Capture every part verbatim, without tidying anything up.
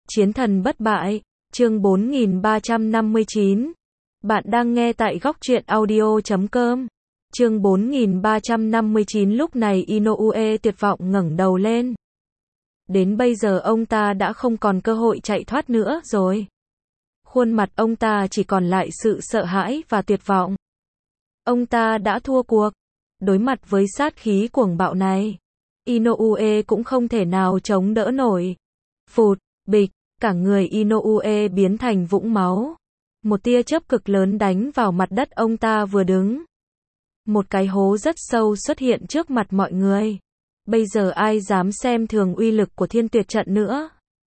Chiến thần bất bại, chương bốn nghìn ba trăm năm mươi chín. Bạn đang nghe tại góc truyện audio chấm com. Chương bốn nghìn ba trăm năm mươi chín. Lúc này Inoue tuyệt vọng ngẩng đầu lên. Đến bây giờ ông ta đã không còn cơ hội chạy thoát nữa rồi. Khuôn mặt ông ta chỉ còn lại sự sợ hãi và tuyệt vọng. Ông ta đã thua cuộc. Đối mặt với sát khí cuồng bạo này, Inoue cũng không thể nào chống đỡ nổi. Phụt, bịch, cả người Inoue biến thành vũng máu. Một tia chớp cực lớn đánh vào mặt đất ông ta vừa đứng. Một cái hố rất sâu xuất hiện trước mặt mọi người. Bây giờ ai dám xem thường uy lực của thiên tuyệt trận nữa.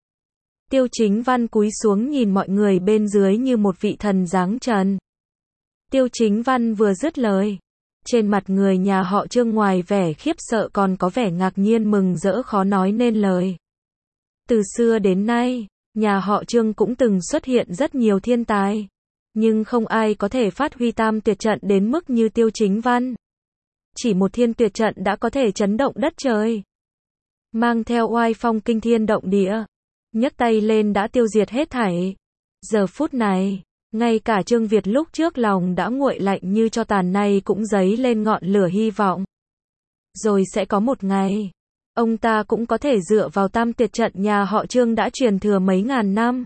Tiêu Chính Văn cúi xuống nhìn mọi người bên dưới như một vị thần giáng trần. Tiêu Chính Văn vừa dứt lời, trên mặt người nhà họ Trương ngoài vẻ khiếp sợ còn có vẻ ngạc nhiên mừng rỡ khó nói nên lời. Từ xưa đến nay, nhà họ Trương cũng từng xuất hiện rất nhiều thiên tài, nhưng không ai có thể phát huy tam tuyệt trận đến mức như Tiêu Chính Văn. Chỉ một thiên tuyệt trận đã có thể chấn động đất trời, mang theo oai phong kinh thiên động địa, nhấc tay lên đã tiêu diệt hết thảy. Giờ phút này, ngay cả Trương Việt lúc trước lòng đã nguội lạnh như tro tàn này cũng dấy lên ngọn lửa hy vọng. Rồi sẽ có một ngày, ông ta cũng có thể dựa vào tam tuyệt trận nhà họ Trương đã truyền thừa mấy ngàn năm,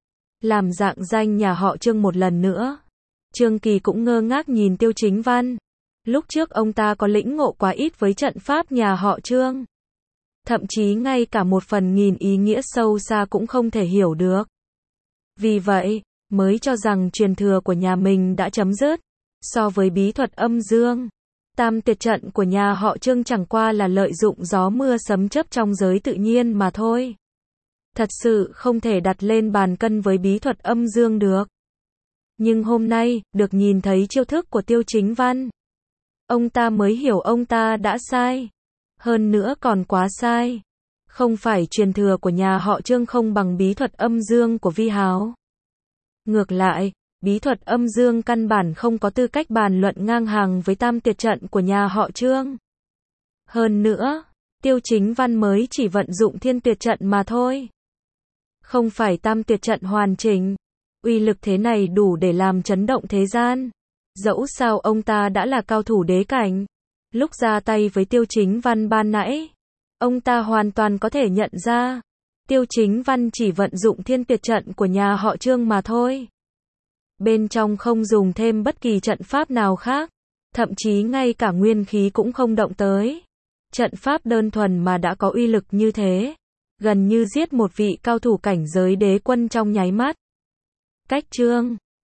làm rạng danh nhà họ Trương một lần nữa. Trương Kỳ cũng ngơ ngác nhìn Tiêu Chính Văn. Lúc trước ông ta có lĩnh ngộ quá ít với trận pháp nhà họ Trương. Thậm chí ngay cả một phần nghìn ý nghĩa sâu xa cũng không thể hiểu được. Vì vậy, mới cho rằng truyền thừa của nhà mình đã chấm dứt. So với bí thuật âm dương, tam tuyệt trận của nhà họ Trương chẳng qua là lợi dụng gió mưa sấm chớp trong giới tự nhiên mà thôi. Thật sự không thể đặt lên bàn cân với bí thuật âm dương được. Nhưng hôm nay, được nhìn thấy chiêu thức của Tiêu Chính Văn, ông ta mới hiểu ông ta đã sai. Hơn nữa còn quá sai. Không phải truyền thừa của nhà họ Trương không bằng bí thuật âm dương của Vi Hào. Ngược lại, bí thuật âm dương căn bản không có tư cách bàn luận ngang hàng với tam tuyệt trận của nhà họ Trương. Hơn nữa, Tiêu Chính Văn mới chỉ vận dụng thiên tuyệt trận mà thôi. Không phải tam tuyệt trận hoàn chỉnh. Uy lực thế này đủ để làm chấn động thế gian. Dẫu sao ông ta đã là cao thủ đế cảnh. Lúc ra tay với Tiêu Chính Văn ban nãy, ông ta hoàn toàn có thể nhận ra, Tiêu Chính Văn chỉ vận dụng thiên tuyệt trận của nhà họ Trương mà thôi. Bên trong không dùng thêm bất kỳ trận pháp nào khác, thậm chí ngay cả nguyên khí cũng không động tới. Trận pháp đơn thuần mà đã có uy lực như thế, gần như giết một vị cao thủ cảnh giới đế quân trong nháy mắt. Cách Trương